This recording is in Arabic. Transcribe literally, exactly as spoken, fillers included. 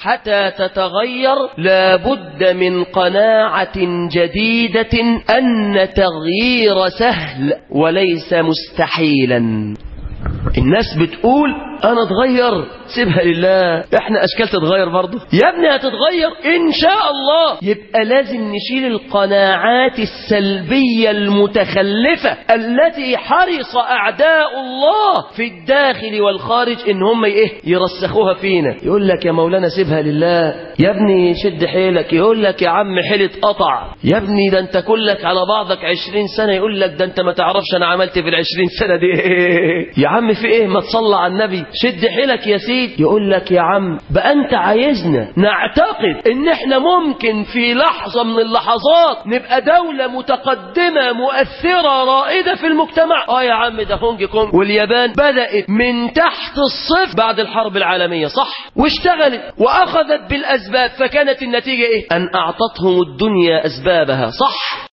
حتى تتغير لابد من قناعة جديدة أن تغيير سهل وليس مستحيلا. الناس بتقول أنا اتغير، سيبها لله، احنا أشكال تتغير برضه يا ابني، هتتغير إن شاء الله. يبقى لازم نشيل القناعات السلبية المتخلفة التي حرص أعداء الله في الداخل والخارج إن هم إيه يرسخوها فينا. يقول لك يا مولانا سيبها لله، يا ابني شد حيلك، يقول لك يا عم حيلة قطع، يا ابني ده انت كلك على بعضك عشرين سنة، يقول لك ده انت ما تعرفش انا عملت في العشرين سنة دي ايه. يا عم في ايه، ما تصلى على النبي، شد حيلك يا سيد. يقول لك يا عم بقى انت عايزنا نعتقد ان احنا ممكن في لحظة من اللحظات نبقى دولة متقدمة مؤثرة رائدة في المجتمع. اه يا عم ده هونج كونج واليابان بدأت من تحت الصفر بعد الحرب العالمية، صح، واشتغلت واخذت بالاسباب، فكانت النتيجة ايه؟ ان اعطتهم الدنيا اسبابها، صح.